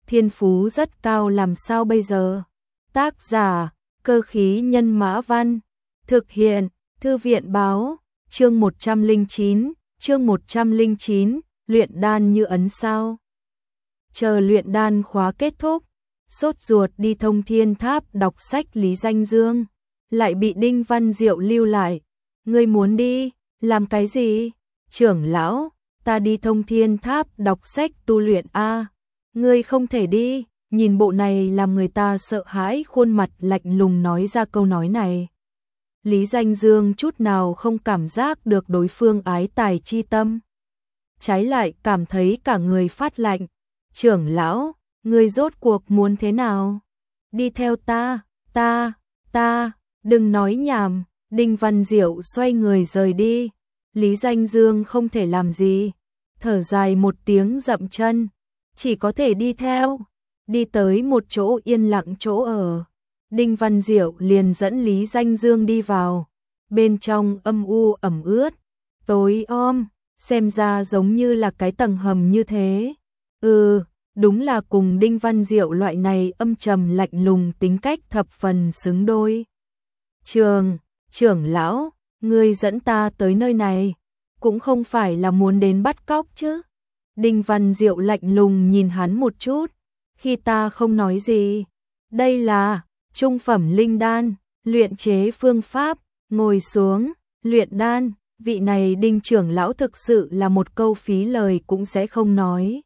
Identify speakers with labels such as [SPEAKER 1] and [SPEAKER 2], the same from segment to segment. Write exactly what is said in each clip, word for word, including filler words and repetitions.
[SPEAKER 1] thiên phú rất cao làm sao bây giờ? Tác giả, Cơ khí nhân mã văn, thực hiện, Thư viện báo, chương một trăm lẻ chín, chương một trăm lẻ chín, luyện đan như ấn sao. Chờ luyện đan khóa kết thúc, sốt ruột đi Thông Thiên Tháp đọc sách Lý Danh Dương, lại bị Đinh Văn Diệu lưu lại. Ngươi muốn đi, làm cái gì? Trưởng lão, ta đi Thông Thiên Tháp đọc sách tu luyện a. Ngươi không thể đi. Nhìn bộ này làm người ta sợ hãi, khuôn mặt lạnh lùng nói ra câu nói này. Lý Danh Dương chút nào không cảm giác được đối phương ái tài chi tâm. Trái lại cảm thấy cả người phát lạnh. Trưởng lão, ngươi rốt cuộc muốn thế nào? Đi theo ta, ta, ta, đừng nói nhảm. Đinh Văn Diệu xoay người rời đi. Lý Danh Dương không thể làm gì. Thở dài một tiếng dậm chân. Chỉ có thể đi theo. Đi tới một chỗ yên lặng chỗ ở. Đinh Văn Diệu liền dẫn Lý Danh Dương đi vào. Bên trong âm u ẩm ướt, tối om, xem ra giống như là cái tầng hầm như thế. Ừ, đúng là cùng Đinh Văn Diệu loại này âm trầm lạnh lùng tính cách thập phần xứng đôi. Trường, trưởng lão, ngươi dẫn ta tới nơi này, cũng không phải là muốn đến bắt cóc chứ. Đinh Văn Diệu lạnh lùng nhìn hắn một chút. Khi ta không nói gì, đây là trung phẩm linh đan, luyện chế phương pháp, ngồi xuống, luyện đan, vị này Đinh trưởng lão thực sự là một câu phí lời cũng sẽ không nói.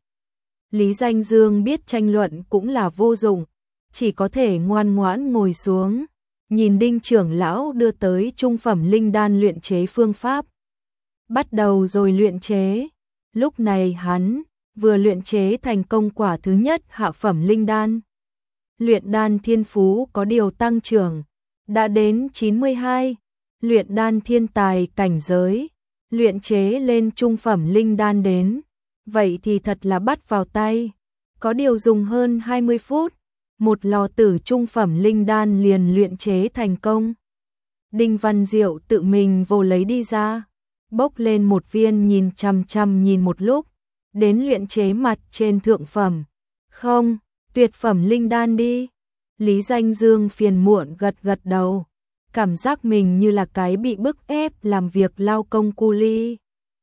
[SPEAKER 1] Lý Danh Dương biết tranh luận cũng là vô dụng, chỉ có thể ngoan ngoãn ngồi xuống, nhìn Đinh trưởng lão đưa tới trung phẩm linh đan luyện chế phương pháp. Bắt đầu rồi luyện chế, lúc này hắn vừa luyện chế thành công quả thứ nhất hạ phẩm linh đan. Luyện đan thiên phú có điều tăng trưởng, đã đến chín mươi hai, luyện đan thiên tài cảnh giới, luyện chế lên trung phẩm linh đan đến, vậy thì thật là bắt vào tay, có điều dùng hơn hai mươi phút, một lò tử trung phẩm linh đan liền luyện chế thành công. Đinh Văn Diệu tự mình vô lấy đi ra, bốc lên một viên nhìn chằm chằm nhìn một lúc, đến luyện chế mặt trên thượng phẩm. Không, tuyệt phẩm linh đan đi. Lý Danh Dương phiền muộn gật gật đầu, cảm giác mình như là cái bị bức ép làm việc lao công cu li.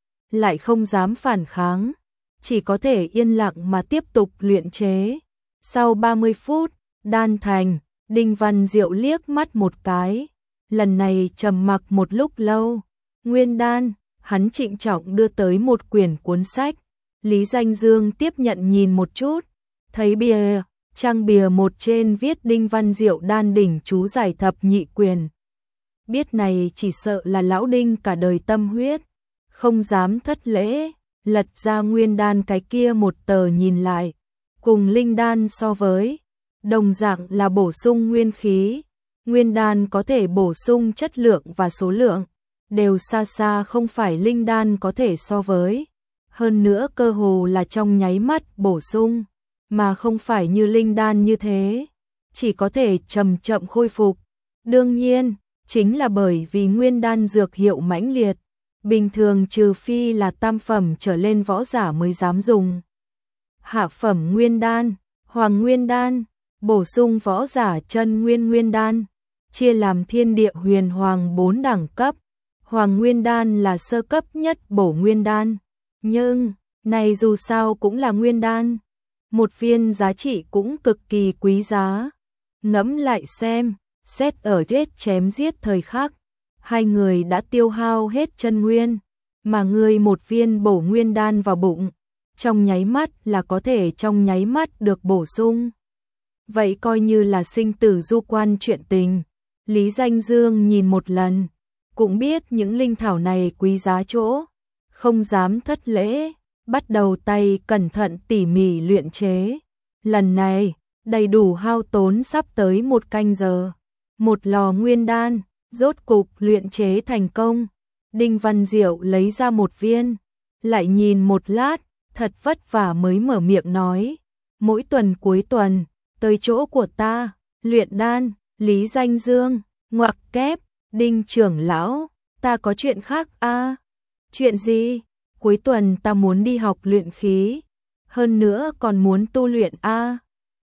[SPEAKER 1] Lại không dám phản kháng, chỉ có thể yên lặng mà tiếp tục luyện chế. Sau ba mươi phút, đan thành, Đinh Văn Diệu liếc mắt một cái, lần này trầm mặc một lúc lâu. Nguyên đan, hắn trịnh trọng đưa tới một quyển cuốn sách. Lý Danh Dương tiếp nhận nhìn một chút, thấy bìa, trang bìa một trên viết Đinh Văn Diệu đan đỉnh chú giải thập nhị quyền. Biết này chỉ sợ là lão Đinh cả đời tâm huyết, không dám thất lễ, lật ra nguyên đan cái kia một tờ nhìn lại, cùng linh đan so với, đồng dạng là bổ sung nguyên khí, nguyên đan có thể bổ sung chất lượng và số lượng, đều xa xa không phải linh đan có thể so với. Hơn nữa cơ hồ là trong nháy mắt bổ sung, mà không phải như linh đan như thế, chỉ có thể chậm chậm khôi phục. Đương nhiên, chính là bởi vì nguyên đan dược hiệu mãnh liệt, bình thường trừ phi là tam phẩm trở lên võ giả mới dám dùng. Hạ phẩm nguyên đan, hoàng nguyên đan, bổ sung võ giả chân nguyên nguyên đan, chia làm thiên địa huyền hoàng bốn đẳng cấp, hoàng nguyên đan là sơ cấp nhất bổ nguyên đan. Nhưng, này dù sao cũng là nguyên đan, một viên giá trị cũng cực kỳ quý giá. Ngẫm lại xem, xét ở chết chém giết thời khắc, hai người đã tiêu hao hết chân nguyên, mà người một viên bổ nguyên đan vào bụng, trong nháy mắt là có thể trong nháy mắt được bổ sung. Vậy coi như là sinh tử du quan chuyện tình. Lý Danh Dương nhìn một lần, cũng biết những linh thảo này quý giá chỗ. Không dám thất lễ, bắt đầu tay cẩn thận tỉ mỉ luyện chế. Lần này, đầy đủ hao tốn sắp tới một canh giờ. Một lò nguyên đan, rốt cục luyện chế thành công. Đinh Văn Diệu lấy ra một viên, lại nhìn một lát, thật vất vả mới mở miệng nói. Mỗi tuần cuối tuần, tới chỗ của ta, luyện đan. Lý Danh Dương, ngoặc kép, Đinh trưởng lão, ta có chuyện khác a. À? Chuyện gì? Cuối tuần ta muốn đi học luyện khí, hơn nữa còn muốn tu luyện a. À?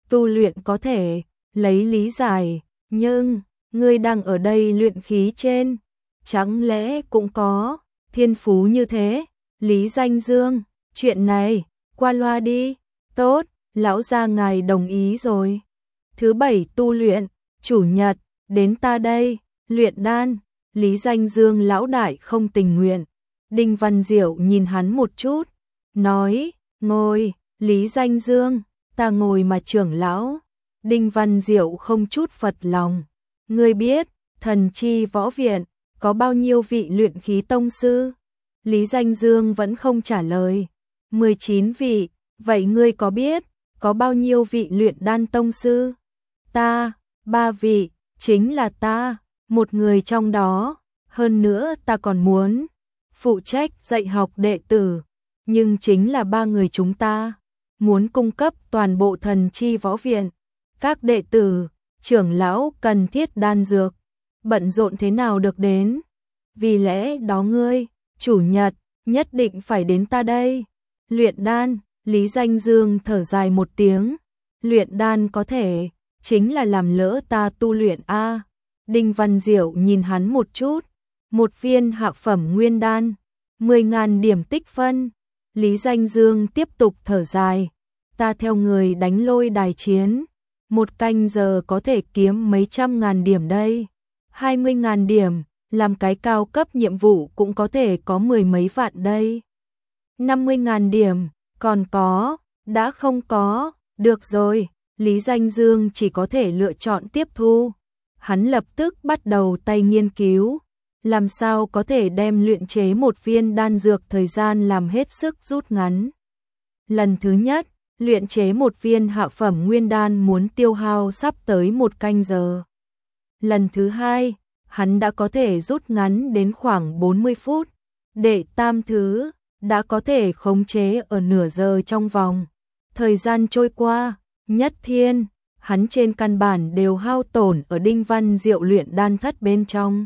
[SPEAKER 1] tu luyện có thể lấy lý giải, nhưng ngươi đang ở đây luyện khí trên, chẳng lẽ cũng có thiên phú như thế? Lý Danh Dương, chuyện này qua loa đi. Tốt, lão gia ngài đồng ý rồi. Thứ bảy tu luyện, chủ nhật đến ta đây luyện đan. Lý Danh Dương lão đại không tình nguyện. Đinh Văn Diệu nhìn hắn một chút, nói, ngồi. Lý Danh Dương, ta ngồi mà trưởng lão. Đinh Văn Diệu không chút phật lòng. Ngươi biết, Thần Chi Võ Viện có bao nhiêu vị luyện khí tông sư? Lý Danh Dương vẫn không trả lời. mười chín vị, vậy ngươi có biết có bao nhiêu vị luyện đan tông sư? Ta, ba vị, chính là ta, một người trong đó. Hơn nữa ta còn muốn phụ trách dạy học đệ tử, nhưng chính là ba người chúng ta muốn cung cấp toàn bộ Thần Chi Võ Viện. Các đệ tử, trưởng lão cần thiết đan dược, bận rộn thế nào được đến. Vì lẽ đó ngươi, chủ nhật, nhất định phải đến ta đây. Luyện đan, Lý Danh Dương thở dài một tiếng. Luyện đan có thể, chính là làm lỡ ta tu luyện a. Đinh Văn Diệu nhìn hắn một chút. Một viên hạ phẩm nguyên đan, mười ngàn điểm tích phân. Lý Danh Dương tiếp tục thở dài. Ta theo người đánh lôi đài chiến, một canh giờ có thể kiếm mấy trăm ngàn điểm đây. Hai mươi ngàn điểm, làm cái cao cấp nhiệm vụ cũng có thể có mười mấy vạn đây. Năm mươi ngàn điểm, còn có, đã không có, được rồi. Lý Danh Dương chỉ có thể lựa chọn tiếp thu. Hắn lập tức bắt đầu tay nghiên cứu, làm sao có thể đem luyện chế một viên đan dược thời gian làm hết sức rút ngắn. Lần thứ nhất, luyện chế một viên hạ phẩm nguyên đan muốn tiêu hao sắp tới một canh giờ. Lần thứ hai, hắn đã có thể rút ngắn đến khoảng bốn mươi phút. Đệ tam thứ, đã có thể khống chế ở nửa giờ trong vòng. Thời gian trôi qua, nhất thiên, hắn trên căn bản đều hao tổn ở Đinh Văn Diệu luyện đan thất bên trong.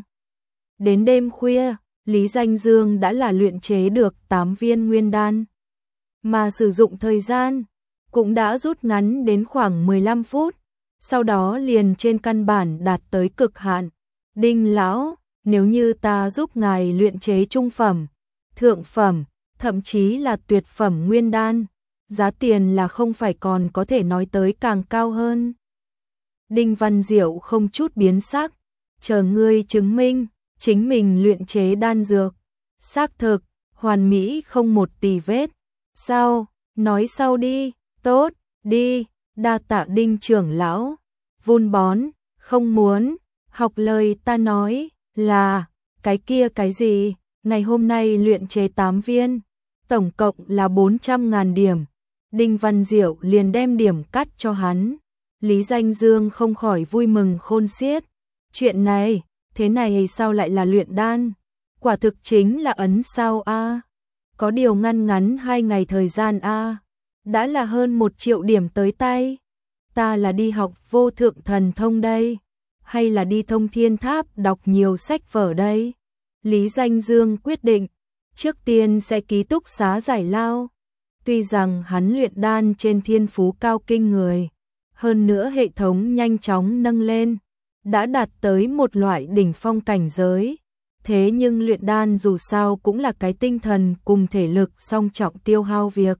[SPEAKER 1] Đến đêm khuya, Lý Danh Dương đã là luyện chế được tám viên nguyên đan, mà sử dụng thời gian cũng đã rút ngắn đến khoảng mười lăm phút, sau đó liền trên căn bản đạt tới cực hạn. Đinh lão, nếu như ta giúp ngài luyện chế trung phẩm, thượng phẩm, thậm chí là tuyệt phẩm nguyên đan, giá tiền là không phải còn có thể nói tới càng cao hơn. Đinh Văn Diệu không chút biến sắc, chờ ngươi chứng minh chính mình luyện chế đan dược xác thực hoàn mỹ không một tì vết. Sao? Nói sau đi. Tốt, đi. Đa tạ Đinh trưởng lão. Vun bón, không muốn. Học lời ta nói là cái kia cái gì? Ngày hôm nay luyện chế tám viên, tổng cộng là bốn trăm ngàn điểm. Đinh Văn Diệu liền đem điểm cắt cho hắn. Lý Danh Dương không khỏi vui mừng khôn xiết. Chuyện này, thế này sao lại là luyện đan? Quả thực chính là ấn sao a. Có điều ngăn ngắn hai ngày thời gian a, đã là hơn một triệu điểm tới tay. Ta là đi học vô thượng thần thông đây, hay là đi thông thiên tháp đọc nhiều sách vở đây? Lý Danh Dương quyết định, trước tiên sẽ ký túc xá giải lao. Tuy rằng hắn luyện đan trên thiên phú cao kinh người, hơn nữa hệ thống nhanh chóng nâng lên, đã đạt tới một loại đỉnh phong cảnh giới. Thế nhưng luyện đan dù sao cũng là cái tinh thần cùng thể lực song trọng tiêu hao việc.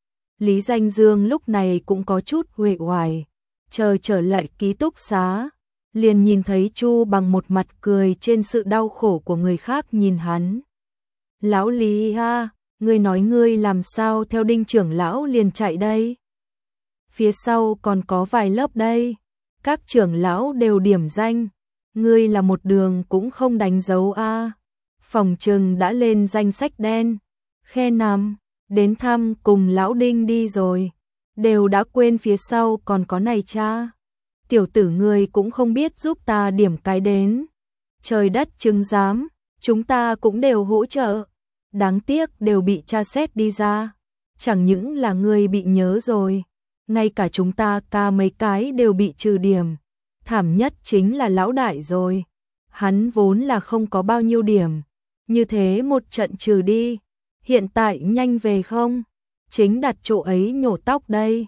[SPEAKER 1] Lý Danh Dương lúc này cũng có chút uể oải, chờ trở lại ký túc xá, liền nhìn thấy Chu Bằng một mặt cười trên sự đau khổ của người khác nhìn hắn. Lão Lý ha, ngươi nói ngươi làm sao theo Đinh trưởng lão liền chạy đây? Phía sau còn có vài lớp đây, các trưởng lão đều điểm danh, ngươi là một đường cũng không đánh dấu a. Phòng trừng đã lên danh sách đen. Khe nằm, đến thăm cùng lão Đinh đi rồi, đều đã quên phía sau còn có này cha. Tiểu tử ngươi cũng không biết giúp ta điểm cái đến. Trời đất chứng giám, chúng ta cũng đều hỗ trợ. Đáng tiếc đều bị tra xét đi ra. Chẳng những là ngươi bị nhớ rồi, ngay cả chúng ta ca mấy cái đều bị trừ điểm. Thảm nhất chính là lão đại rồi. Hắn vốn là không có bao nhiêu điểm. Như thế một trận trừ đi. Hiện tại nhanh về không? Chính đặt chỗ ấy nhổ tóc đây.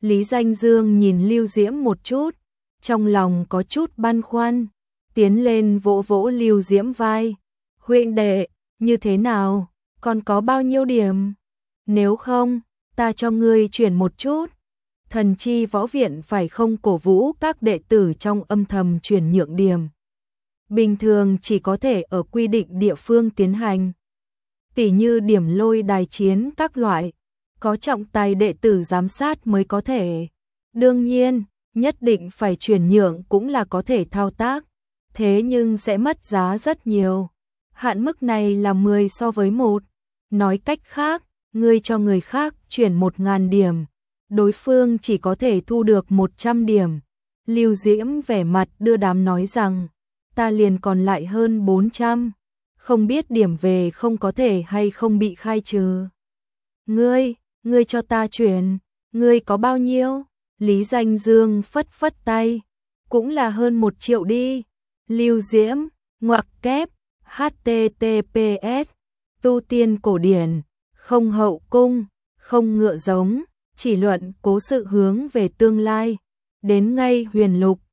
[SPEAKER 1] Lý Danh Dương nhìn Lưu Diễm một chút, trong lòng có chút băn khoăn, tiến lên vỗ vỗ Lưu Diễm vai. Huynh đệ, như thế nào, còn có bao nhiêu điểm? Nếu không, ta cho ngươi chuyển một chút. Thần chi võ viện phải không cổ vũ các đệ tử trong âm thầm chuyển nhượng điểm. Bình thường chỉ có thể ở quy định địa phương tiến hành. Tỉ như điểm lôi đài chiến các loại, có trọng tài đệ tử giám sát mới có thể. Đương nhiên, nhất định phải chuyển nhượng cũng là có thể thao tác, thế nhưng sẽ mất giá rất nhiều. Hạn mức này là mười so với một. Nói cách khác, ngươi cho người khác chuyển một nghìn điểm, đối phương chỉ có thể thu được một trăm điểm. Lưu Diễm vẻ mặt đưa đám nói rằng, ta liền còn lại hơn bốn trăm, không biết điểm về không có thể hay không bị khai trừ. Ngươi, ngươi cho ta chuyển, ngươi có bao nhiêu? Lý Danh Dương phất phất tay, cũng là hơn một triệu đi. Lưu Diễm, ngoặc kép, H T T P S, tu tiên cổ điển, không hậu cung, không ngựa giống, chỉ luận cố sự hướng về tương lai. Đến ngay huyền lục,